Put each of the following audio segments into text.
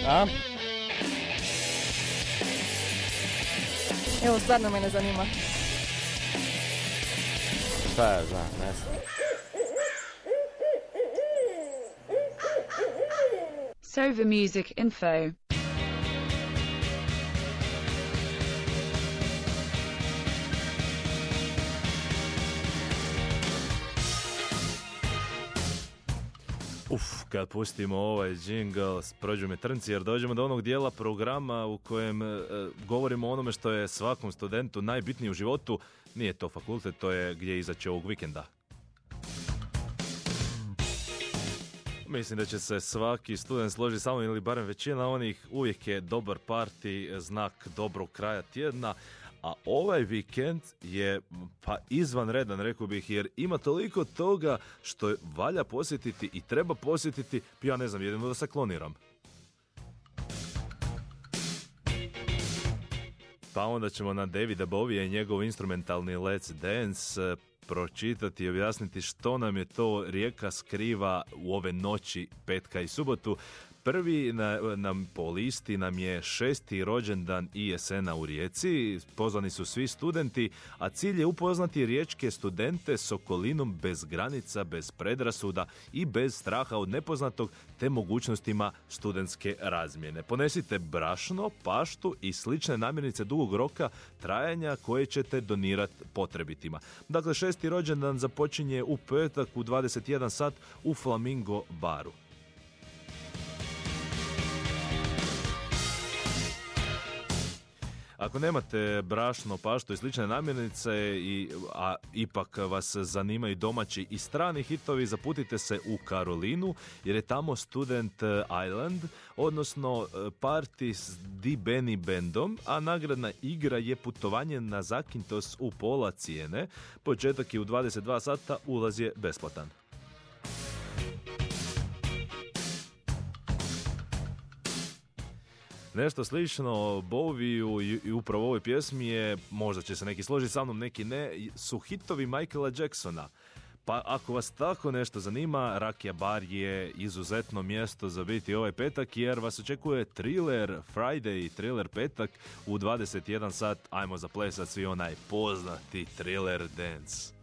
A? Evo, stvarno mene zanima. Šta ja znam, ne znam. Sova Music Info. Kad pustimo ovaj džingl, prođu mi trnci, jer dođemo do onog dijela programa u kojem govorimo o onome što je svakom studentu najbitnije u životu. Nije to fakultet, to je gdje izaći ovog vikenda. Mislim da će se svaki student složiti samo ili barem većina onih, uvijek je dobar parti znak dobrog kraja tjedna, a ovaj vikend je pa izvanredan, rekao bih, jer ima toliko toga što valja posjetiti i treba posjetiti, ja ne znam, jedino da se kloniram. Pa onda ćemo na Davida Bovija i njegov instrumentalni Let's Dance pročitati i objasniti što nam je to rijeka skriva u ove noći petka i subotu. Prvi nam po listi nam je 6. rođendan ISN-a u Rijeci, pozvani su svi studenti, a cilj je upoznati riječke studente s okolinom bez granica, bez predrasuda i bez straha od nepoznatog, te mogućnostima studentske razmjene. Ponesite brašno, paštu i slične namirnice dugog roka trajanja koje ćete donirati potrebitima. Dakle, 6. rođendan započinje u petak u 21 sat u Flamingo baru. Ako nemate brašno, paštu i slične namirnice, a ipak vas zanimaju domaći i strani hitovi, zaputite se u Karolinu, jer je tamo Student Island, odnosno party s Di Benny Bandom, a nagradna igra je putovanje na Zakynthos u pola cijene. Početak je u 22 sata, ulaz je besplatan. Nešto slično Boviju i upravo ovoj pjesmi je, možda će se neki složiti sa mnom, neki ne, su hitovi Michaela Jacksona. Pa ako vas tako nešto zanima, Rakija bar je izuzetno mjesto za biti ovaj petak, jer vas očekuje Thriller Friday, Thriller petak u 21 sat. Ajmo zaplesati svi onaj poznati Thriller dance.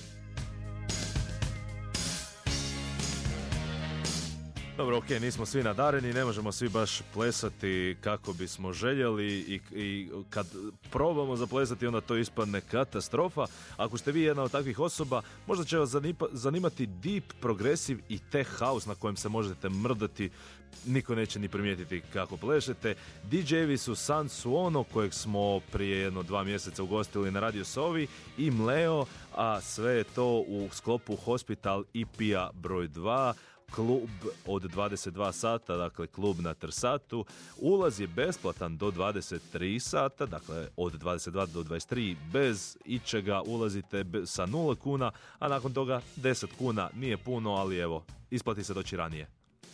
Dobro, ok, nismo svi nadareni, ne možemo svi baš plesati kako bismo željeli i kad probamo zaplesati onda to ispadne katastrofa. Ako ste vi jedna od takvih osoba, možda će vas zanimati deep, progressive i tech house na kojem se možete mrdati. Niko neće ni primijetiti kako plešete. DJ-evi su San Suono, kojeg smo prije 2 mjeseca ugostili na Radio Sovi, i Mleo, a sve je to u sklopu Hospital EP-a broj 2, klub od 22 sata, dakle klub na Trsatu. Ulaz je besplatan do 23 sata, dakle od 22 do 23 bez ičega ulazite sa 0 kuna, a nakon toga 10 kuna. Nije puno, ali evo, isplati se doći ranije.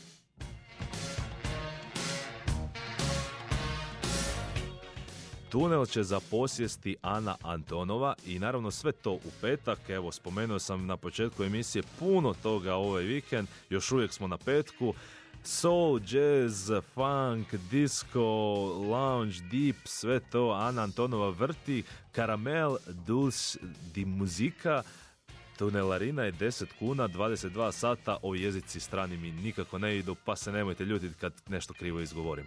Tunel će zaposjesti Ana Antonova i naravno sve to u petak. Evo, spomenuo sam na početku emisije puno toga ovaj vikend, još uvijek smo na petku. Soul, jazz, funk, disco, lounge, deep, sve to Ana Antonova vrti. Karamel, dulce di muzika. Tunelarina je 10 kuna, 22 sata, ovi jezici strani mi nikako ne idu, pa se nemojte ljutiti kad nešto krivo izgovorim.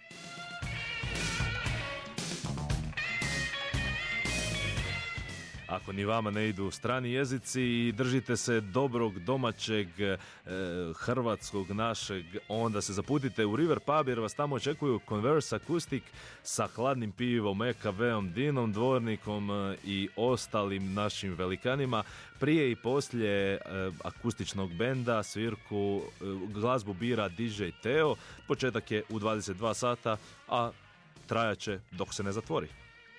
Ako ni vama ne idu strani jezici i držite se dobrog domaćeg hrvatskog našeg, onda se zaputite u River Pub, jer vas tamo očekuju Converse Acoustic sa hladnim pivom, EKV-om, Dinom Dvornikom i ostalim našim velikanima. Prije i poslije akustičnog benda svirku glazbu bira DJ Teo. Početak je u 22 sata, a trajaće dok se ne zatvori.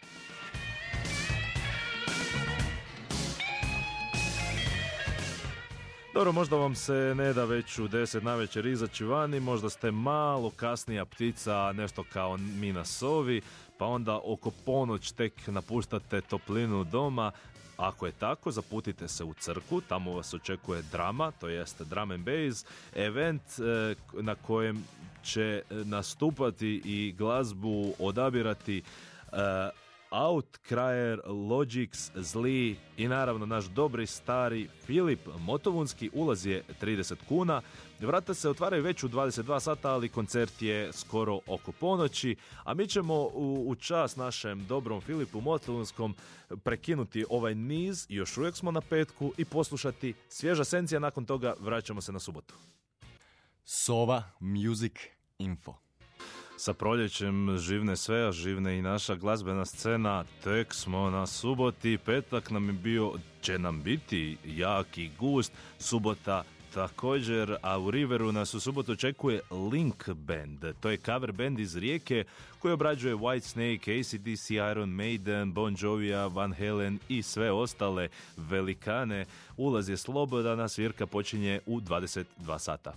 Dobro, možda vam se ne da već u 10 navečer izaći vani, možda ste malo kasnija ptica, nešto kao mi na Sovi, pa onda oko ponoć tek napuštate toplinu doma. Ako je tako, zaputite se u crkvu, tamo vas očekuje drama, to jest drum and bass, event na kojem će nastupati i glazbu odabirati Outcrier, Logics, Zli i naravno naš dobri stari Filip Motovunski. Ulaz je 30 kuna. Vrata se otvaraju već u 22 sata, ali koncert je skoro oko ponoći, a mi ćemo u čast našem dobrom Filipu Motovunskom prekinuti ovaj niz, još uvijek smo na petku, i poslušati svježa sencija. Nakon toga vraćamo se na subotu. Sova Music Info. Sa proljećem živne sve, a živne i naša glazbena scena. Tek smo na suboti, petak nam je bio, će nam biti jak i gust, subota također, a u Riveru nas u subotu očekuje Link Band. To je cover band iz Rijeke koji obrađuje Whitesnake, AC/DC, Iron Maiden, Bon Jovija, Van Halen i sve ostale velikane. Ulaz je slobodan, a svirka počinje u 22 sata.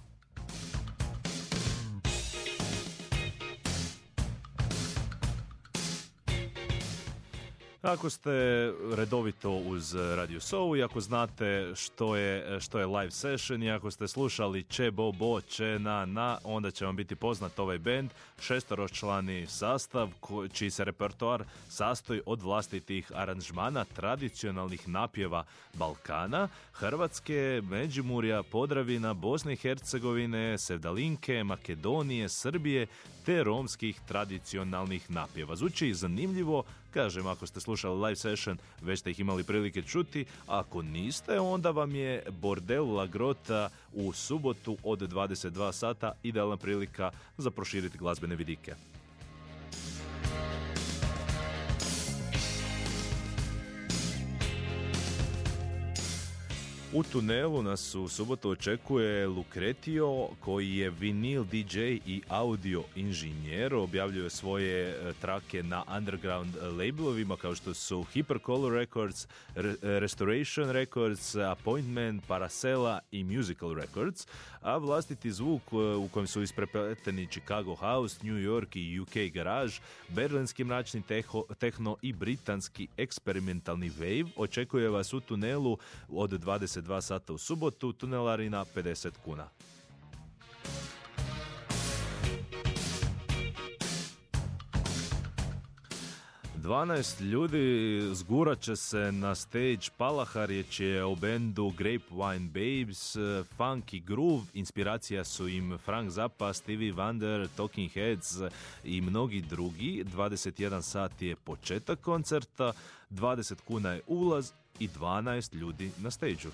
Ako ste redovito uz Radio Soul i ako znate što je live session i ako ste slušali Če Bo Bo, Če Na, onda će vam biti poznat ovaj band, šestoročlani sastav čiji se repertoar sastoji od vlastitih aranžmana tradicionalnih napjeva Balkana, Hrvatske, Međimurja, Podravina, Bosne i Hercegovine, Sevdalinke, Makedonije, Srbije te romskih tradicionalnih napjeva. Zvuči zanimljivo, kažem, ako ste slušali live session, već ste ih imali prilike čuti. Ako niste, onda vam je Bordel La Grota u subotu od 22 sata idealna prilika za proširiti glazbene vidike. U tunelu nas u subotu očekuje Lucretio, koji je vinil DJ i audio inženjer. Objavljuje svoje trake na underground labelovima kao što su Hypercolor Records, Restoration Records, Appointment, Paracela i Musical Records, a vlastiti zvuk u kojem su isprepleteni Chicago House, New York i UK Garage, berlinski mračni techno i britanski eksperimentalni wave očekuje vas u tunelu od 22 sata u subotu, tunelarina 50 kuna. Dvanaest ljudi zgurat će se na stage Palahar, riječ je o bendu Grapevine Babes, funky groove, inspiracija su im Frank Zappa, Stevie Wonder, Talking Heads i mnogi drugi. 21 sat je početak koncerta, 20 kuna je ulaz i 12 ljudi na stageu.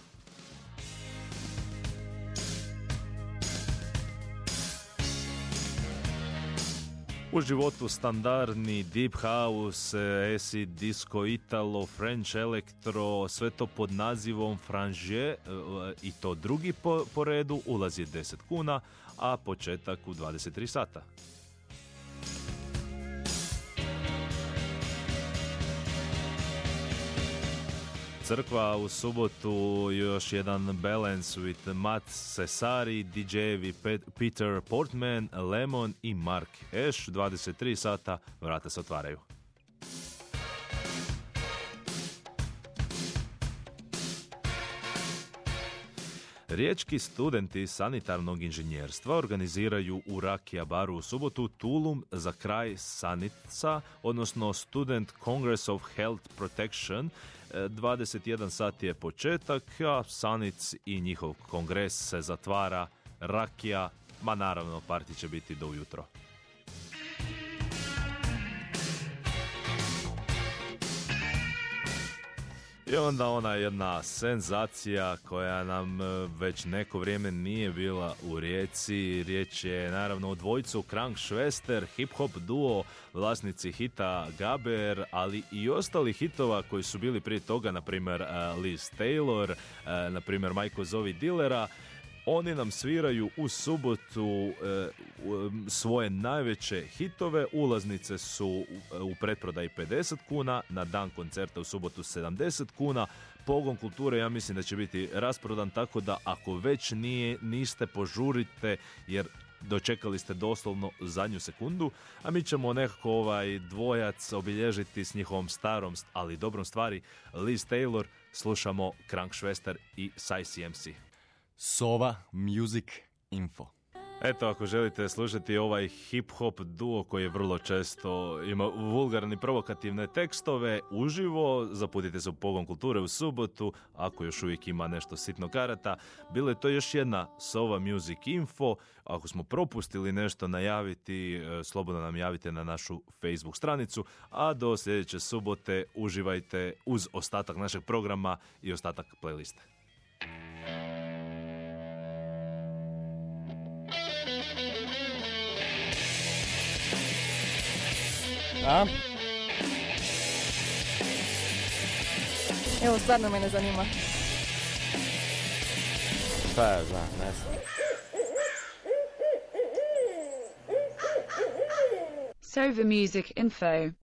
U životu standardni deep house, acid, disco, italo, french electro, sve to pod nazivom Frange, i to drugi po redu. Ulaz je 10 kuna, a početak u 23 sata. Crkva u subotu, još jedan balance with Matt Cesari, DJ-evi Peter Portman, Lemon i Mark Ash. 23 sata, vrata se otvaraju. Riječki studenti sanitarnog inženjerstva organiziraju u Rakija baru u subotu tulum za kraj Sanica, odnosno Student Congress of Health Protection. 21 sat je početak, a Sanic i njihov kongres se zatvara. Rakija, ma naravno, parti će biti do ujutro. I onda ona jedna senzacija koja nam već neko vrijeme nije bila u Rijeci. Riječ je naravno o dvojcu Krank Švester, hip-hop duo, vlasnici hita Gaber, ali i ostali hitova koji su bili prije toga, na primjer Liz Taylor, na primjer Majko Zovi Dilera. Oni nam sviraju u subotu svoje najveće hitove. Ulaznice su u pretprodaji 50 kuna, na dan koncerta u subotu 70 kuna. Pogon kulture, ja mislim da će biti rasprodan, tako da ako već niste, požurite, jer dočekali ste doslovno zadnju sekundu, a mi ćemo nekako ovaj dvojac obilježiti s njihovom starom, ali dobrom stvari, Liz Taylor, slušamo Krankšvester i SciCMC. Sova Music Info. Eto, ako želite slušati ovaj hip-hop duo koji je vrlo često ima vulgarne i provokativne tekstove uživo, zaputite se u Pogon kulture u subotu, ako još uvijek ima nešto sitno karata. Bilo je to još jedna Sova Music Info. Ako smo propustili nešto najaviti, slobodno nam javite na našu Facebook stranicu, a do sljedeće subote uživajte uz ostatak našeg programa i ostatak playliste. A? Evo, stvarno mene zanima. Šta ja znam, ne znam. Sova Music Info.